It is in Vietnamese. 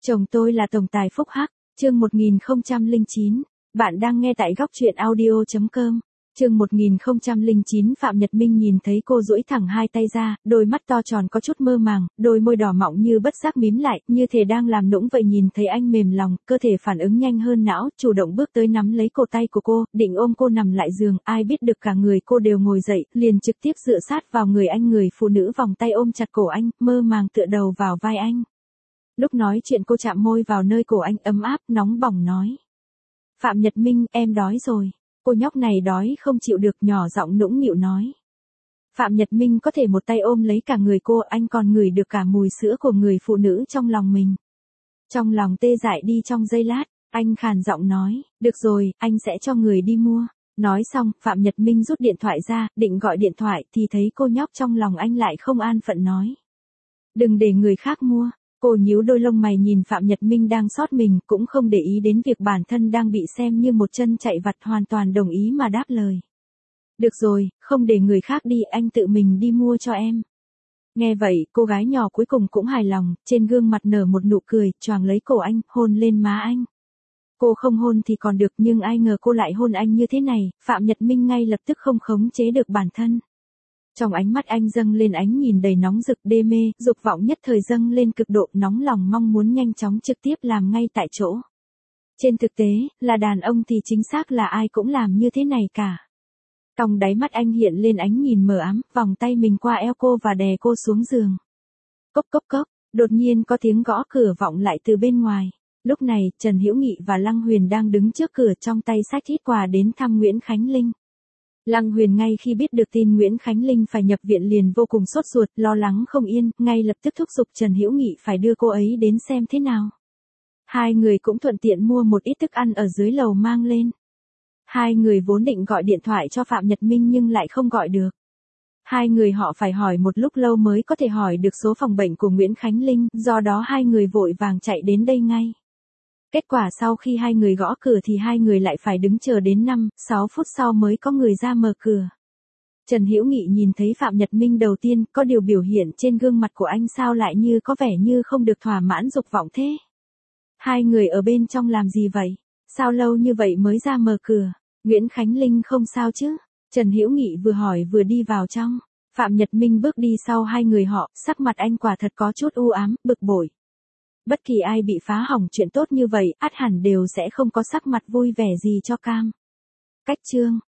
Chồng tôi là tổng tài phúc hắc, chương 1009, bạn đang nghe tại góc truyện audio.com. Chương 1009 Phạm Nhật Minh nhìn thấy cô duỗi thẳng hai tay ra, đôi mắt to tròn có chút mơ màng, đôi môi đỏ mọng như bất giác mím lại, như thể đang làm nũng vậy. Nhìn thấy anh mềm lòng, cơ thể phản ứng nhanh hơn não, chủ động bước tới nắm lấy cổ tay của cô, định ôm cô nằm lại giường, ai biết được cả người cô đều ngồi dậy, liền trực tiếp dựa sát vào người anh. Người phụ nữ vòng tay ôm chặt cổ anh, mơ màng tựa đầu vào vai anh. Lúc nói chuyện cô chạm môi vào nơi cổ anh, ấm áp, nóng bỏng nói. Phạm Nhật Minh, em đói rồi. Cô nhóc này đói không chịu được, nhỏ giọng nũng nịu nói. Phạm Nhật Minh có thể một tay ôm lấy cả người cô, anh còn ngửi được cả mùi sữa của người phụ nữ trong lòng mình. Trong lòng tê dại đi trong giây lát, anh khàn giọng nói, được rồi, anh sẽ cho người đi mua. Nói xong, Phạm Nhật Minh rút điện thoại ra, định gọi điện thoại thì thấy cô nhóc trong lòng anh lại không an phận nói. Đừng để người khác mua. Cô nhíu đôi lông mày nhìn Phạm Nhật Minh đang sót mình, cũng không để ý đến việc bản thân đang bị xem như một chân chạy vặt, hoàn toàn đồng ý mà đáp lời. Được rồi, không để người khác đi, anh tự mình đi mua cho em. Nghe vậy, cô gái nhỏ cuối cùng cũng hài lòng, trên gương mặt nở một nụ cười, choàng lấy cổ anh, hôn lên má anh. Cô không hôn thì còn được, nhưng ai ngờ cô lại hôn anh như thế này, Phạm Nhật Minh ngay lập tức không khống chế được bản thân. Trong ánh mắt anh dâng lên ánh nhìn đầy nóng rực, đê mê, dục vọng nhất thời dâng lên cực độ, nóng lòng mong muốn nhanh chóng trực tiếp làm ngay tại chỗ. Trên thực tế, là đàn ông thì chính xác là ai cũng làm như thế này cả. Trong đáy mắt anh hiện lên ánh nhìn mờ ám, vòng tay mình qua eo cô và đè cô xuống giường. Cốc cốc cốc, đột nhiên có tiếng gõ cửa vọng lại từ bên ngoài. Lúc này, Trần Hữu Nghị và Lăng Huyền đang đứng trước cửa, trong tay xách ít quà đến thăm Nguyễn Khánh Linh. Lăng Huyền ngay khi biết được tin Nguyễn Khánh Linh phải nhập viện liền vô cùng sốt ruột, lo lắng không yên, ngay lập tức thúc giục Trần Hữu Nghị phải đưa cô ấy đến xem thế nào. Hai người cũng thuận tiện mua một ít thức ăn ở dưới lầu mang lên. Hai người vốn định gọi điện thoại cho Phạm Nhật Minh nhưng lại không gọi được. Hai người họ phải hỏi một lúc lâu mới có thể hỏi được số phòng bệnh của Nguyễn Khánh Linh, do đó hai người vội vàng chạy đến đây ngay. Kết quả sau khi hai người gõ cửa thì hai người lại phải đứng chờ đến 5-6 phút sau mới có người ra mở cửa. Trần Hữu Nghị nhìn thấy Phạm Nhật Minh đầu tiên, có điều biểu hiện trên gương mặt của anh sao lại như có vẻ như không được thỏa mãn dục vọng thế. Hai người ở bên trong làm gì vậy? Sao lâu như vậy mới ra mở cửa? Nguyễn Khánh Linh không sao chứ? Trần Hữu Nghị vừa hỏi vừa đi vào trong. Phạm Nhật Minh bước đi sau hai người họ, sắc mặt anh quả thật có chút u ám, bực bội. Bất kỳ ai bị phá hỏng chuyện tốt như vậy, ắt hẳn đều sẽ không có sắc mặt vui vẻ gì cho cam. Cách chương